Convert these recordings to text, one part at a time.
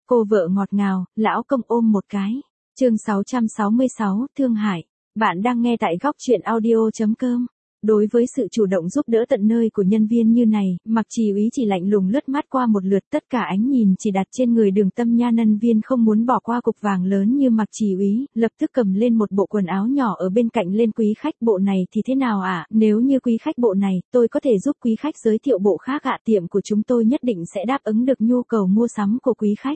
Cô vợ ngọt ngào, lão công ôm một cái. Chương 666, Thương Hải. Bạn đang nghe tại góc truyện audio.com. Đối với sự chủ động giúp đỡ tận nơi của nhân viên như này, Mạc Trì Úy chỉ lạnh lùng lướt mắt qua một lượt, tất cả ánh nhìn chỉ đặt trên người Đường Tâm Nha. Nhân viên không muốn bỏ qua cục vàng lớn như Mạc Trì Úy, lập tức cầm lên một bộ quần áo nhỏ ở bên cạnh lên. Quý khách, bộ này thì thế nào ạ? Nếu như quý khách bộ này, tôi có thể giúp quý khách giới thiệu bộ khác ạ. Tiệm của chúng tôi nhất định sẽ đáp ứng được nhu cầu mua sắm của quý khách.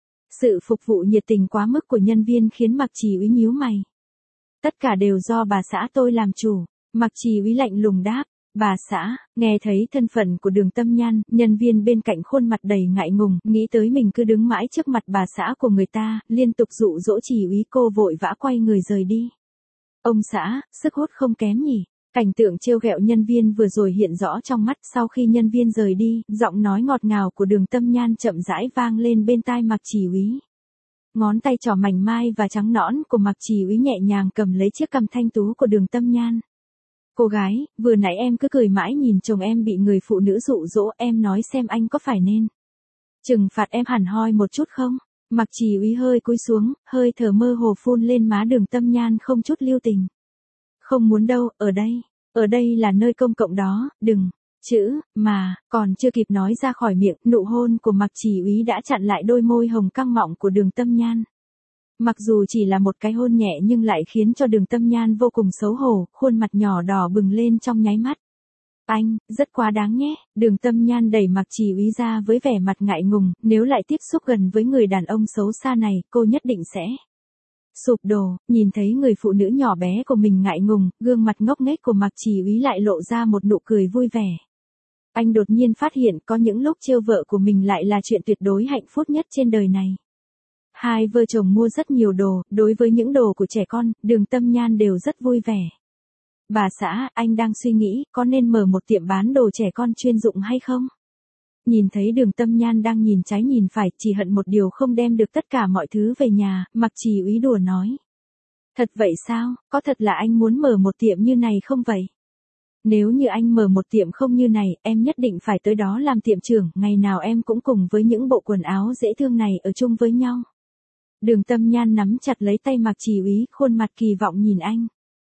Sự phục vụ nhiệt tình quá mức của nhân viên khiến Mạc Trì Úy nhíu mày. Tất cả đều do bà xã tôi làm chủ. Mạc Trì Úy lạnh lùng đáp. Bà xã, nghe thấy thân phận của Đường Tâm Nhan, nhân viên bên cạnh khuôn mặt đầy ngại ngùng, nghĩ tới mình cứ đứng mãi trước mặt bà xã của người ta, liên tục dụ dỗ Trì Úy. Cô vội vã quay người rời đi. Ông xã, sức hút không kém nhỉ? Cảnh tượng trêu ghẹo nhân viên vừa rồi hiện rõ trong mắt. Sau khi nhân viên rời đi, giọng nói ngọt ngào của Đường Tâm Nhan chậm rãi vang lên bên tai Mạc Trì Úy. Ngón tay trỏ mảnh mai và trắng nõn của Mạc Trì Úy nhẹ nhàng cầm lấy chiếc cằm thanh tú của Đường Tâm Nhan. Cô gái, vừa nãy em cứ cười mãi nhìn chồng em bị người phụ nữ dụ dỗ, em nói xem anh có phải nên trừng phạt em hẳn hoi một chút không? Mạc Trì Úy hơi cúi xuống, hơi thở mơ hồ phun lên má Đường Tâm Nhan không chút lưu tình. Không muốn đâu, ở đây là nơi công cộng đó, đừng, mà, còn chưa kịp nói ra khỏi miệng, nụ hôn của Mạc Trì Úy đã chặn lại đôi môi hồng căng mọng của Đường Tâm Nhan. Mặc dù chỉ là một cái hôn nhẹ nhưng lại khiến cho Đường Tâm Nhan vô cùng xấu hổ, khuôn mặt nhỏ đỏ bừng lên trong nháy mắt. Anh, rất quá đáng nhé. Đường Tâm Nhan đẩy Mạc Trì Úy ra với vẻ mặt ngại ngùng, nếu lại tiếp xúc gần với người đàn ông xấu xa này, cô nhất định sẽ sụp đổ. Nhìn thấy người phụ nữ nhỏ bé của mình ngại ngùng, gương mặt ngốc nghếch của Mạc Trì Úy lại lộ ra một nụ cười vui vẻ. Anh đột nhiên phát hiện có những lúc trêu vợ của mình lại là chuyện tuyệt đối hạnh phúc nhất trên đời này. Hai vợ chồng mua rất nhiều đồ, đối với những đồ của trẻ con, Đường Tâm Nhan đều rất vui vẻ. Bà xã, anh đang suy nghĩ, có nên mở một tiệm bán đồ trẻ con chuyên dụng hay không? Nhìn thấy Đường Tâm Nhan đang nhìn trái nhìn phải, chỉ hận một điều không đem được tất cả mọi thứ về nhà, Mạc Trì Úy đùa nói. Thật vậy sao, có thật là anh muốn mở một tiệm như này không vậy? Nếu như anh mở một tiệm không như này, em nhất định phải tới đó làm tiệm trưởng, ngày nào em cũng cùng với những bộ quần áo dễ thương này ở chung với nhau. Đường Tâm Nhan nắm chặt lấy tay Mạc Trì Úy, khuôn mặt kỳ vọng nhìn anh.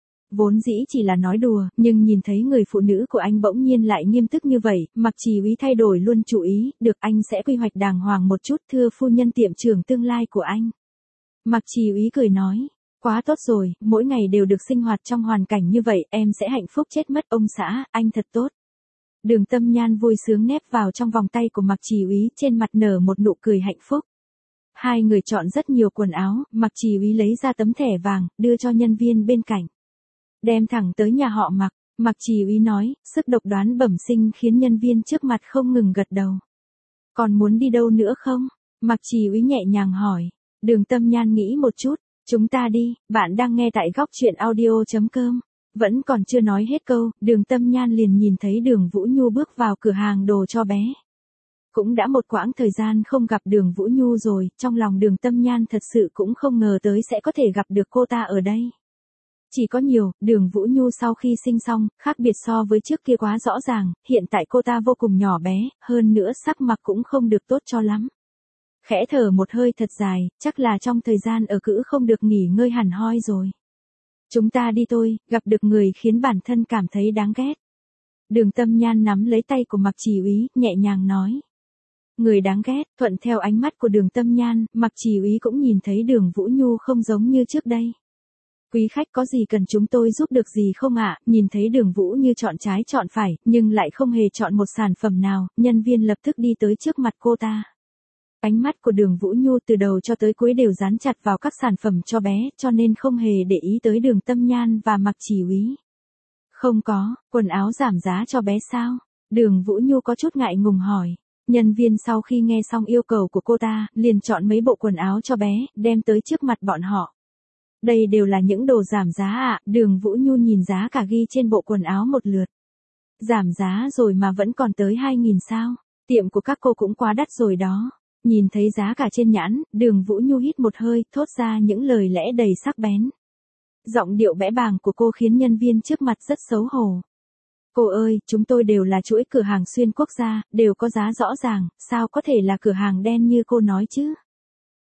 Vốn dĩ chỉ là nói đùa, nhưng nhìn thấy người phụ nữ của anh bỗng nhiên lại nghiêm túc như vậy, Mạc Trì Úy thay đổi luôn chủ ý, được anh sẽ quy hoạch đàng hoàng một chút, thưa phu nhân, tiệm trưởng tương lai của anh. Mạc Trì Úy cười nói, quá tốt rồi, mỗi ngày đều được sinh hoạt trong hoàn cảnh như vậy, em sẽ hạnh phúc chết mất. Ông xã, anh thật tốt. Đường Tâm Nhan vui sướng nép vào trong vòng tay của Mạc Trì Úy, trên mặt nở một nụ cười hạnh phúc. Hai người chọn rất nhiều quần áo, Mạc Trì Úy lấy ra tấm thẻ vàng, đưa cho nhân viên bên cạnh. Đem thẳng tới nhà họ Mạc. Mạc Trì Úy nói, sức độc đoán bẩm sinh khiến nhân viên trước mặt không ngừng gật đầu. Còn muốn đi đâu nữa không? Mạc Trì Úy nhẹ nhàng hỏi. Đường Tâm Nhan nghĩ một chút, chúng ta đi, bạn đang nghe tại góc truyện audio.com. Vẫn còn chưa nói hết câu, Đường Tâm Nhan liền nhìn thấy Đường Vũ Nhu bước vào cửa hàng đồ cho bé. Cũng đã một quãng thời gian không gặp Đường Vũ Nhu rồi, trong lòng Đường Tâm Nhan thật sự cũng không ngờ tới sẽ có thể gặp được cô ta ở đây. Chỉ có điều, Đường Vũ Nhu sau khi sinh xong, khác biệt so với trước kia quá rõ ràng, hiện tại cô ta vô cùng nhỏ bé, hơn nữa sắc mặt cũng không được tốt cho lắm. Khẽ thở một hơi thật dài, chắc là trong thời gian ở cữ không được nghỉ ngơi hẳn hoi rồi. Chúng ta đi thôi, gặp được người khiến bản thân cảm thấy đáng ghét. Đường Tâm Nhan nắm lấy tay của Mạc Trì Úy, nhẹ nhàng nói. Người đáng ghét, thuận theo ánh mắt của Đường Tâm Nhan, Mạc Trì Úy cũng nhìn thấy Đường Vũ Nhu không giống như trước đây. Quý khách có gì cần chúng tôi giúp được gì không ạ? Nhìn thấy Đường Vũ Như chọn trái chọn phải, nhưng lại không hề chọn một sản phẩm nào, nhân viên lập tức đi tới trước mặt cô ta. Ánh mắt của Đường Vũ Nhu từ đầu cho tới cuối đều dán chặt vào các sản phẩm cho bé, cho nên không hề để ý tới Đường Tâm Nhan và Mạc Trì Úy. Không có, quần áo giảm giá cho bé sao? Đường Vũ Nhu có chút ngại ngùng hỏi. Nhân viên sau khi nghe xong yêu cầu của cô ta, liền chọn mấy bộ quần áo cho bé, đem tới trước mặt bọn họ. Đây đều là những đồ giảm giá ạ. Đường Vũ Nhu nhìn giá cả ghi trên bộ quần áo một lượt. Giảm giá rồi mà vẫn còn tới 2.000 sao? Tiệm của các cô cũng quá đắt rồi đó. Nhìn thấy giá cả trên nhãn, Đường Vũ Nhu hít một hơi, thốt ra những lời lẽ đầy sắc bén. Giọng điệu bẽ bàng của cô khiến nhân viên trước mặt rất xấu hổ. Cô ơi, chúng tôi đều là chuỗi cửa hàng xuyên quốc gia, đều có giá rõ ràng, sao có thể là cửa hàng đen như cô nói chứ?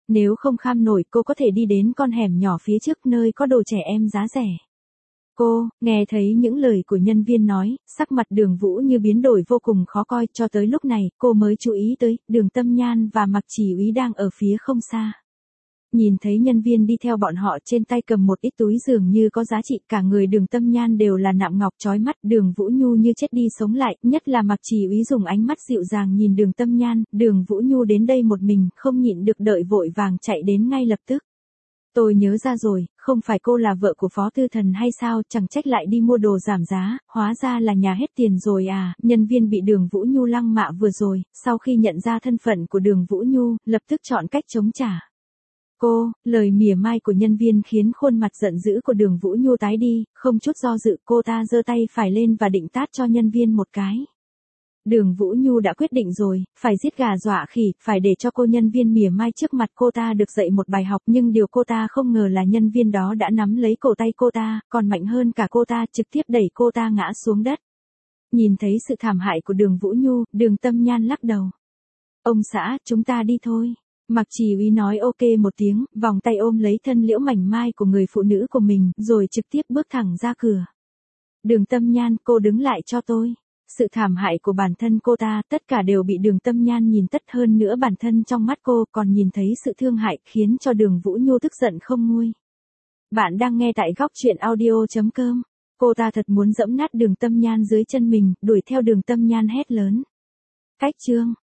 Nếu không kham nổi cô có thể đi đến con hẻm nhỏ phía trước nơi có đồ trẻ em giá rẻ. Cô, nghe thấy những lời của nhân viên nói, sắc mặt Đường Vũ Như biến đổi vô cùng khó coi, cho tới lúc này, cô mới chú ý tới, Đường Tâm Nhan và Mạc Chỉ Úy đang ở phía không xa. Nhìn thấy nhân viên đi theo bọn họ trên tay cầm một ít túi dường như có giá trị, cả người Đường Tâm Nhan đều là nạm ngọc chói mắt, Đường Vũ Nhu như chết đi sống lại, nhất là Mạc Chỉ Úy dùng ánh mắt dịu dàng nhìn Đường Tâm Nhan, Đường Vũ Nhu đến đây một mình, không nhịn được đợi vội vàng chạy đến ngay lập tức. Tôi nhớ ra rồi, không phải cô là vợ của Phó Tư Thần hay sao, chẳng trách lại đi mua đồ giảm giá, hóa ra là nhà hết tiền rồi à, nhân viên bị Đường Vũ Nhu lăng mạ vừa rồi, sau khi nhận ra thân phận của Đường Vũ Nhu, lập tức chọn cách chống trả. Cô, lời mỉa mai của nhân viên khiến khuôn mặt giận dữ của Đường Vũ Nhu tái đi, không chút do dự cô ta giơ tay phải lên và định tát cho nhân viên một cái. Đường Vũ Nhu đã quyết định rồi, phải giết gà dọa khỉ, phải để cho cô nhân viên mỉa mai trước mặt cô ta được dạy một bài học, nhưng điều cô ta không ngờ là nhân viên đó đã nắm lấy cổ tay cô ta, còn mạnh hơn cả cô ta, trực tiếp đẩy cô ta ngã xuống đất. Nhìn thấy sự thảm hại của Đường Vũ Nhu, Đường Tâm Nhan lắc đầu. Ông xã, chúng ta đi thôi. Mạc Chỉ Úy nói ok một tiếng, vòng tay ôm lấy thân liễu mảnh mai của người phụ nữ của mình, rồi trực tiếp bước thẳng ra cửa. Đường Tâm Nhan, cô đứng lại cho tôi. Sự thảm hại của bản thân cô ta, tất cả đều bị Đường Tâm Nhan nhìn tất, hơn nữa bản thân trong mắt cô còn nhìn thấy sự thương hại, khiến cho Đường Vũ Nhu tức giận không nguôi. Bạn đang nghe tại góc truyện audio.com. Cô ta thật muốn giẫm nát Đường Tâm Nhan dưới chân mình, đuổi theo Đường Tâm Nhan hét lớn. Cách chương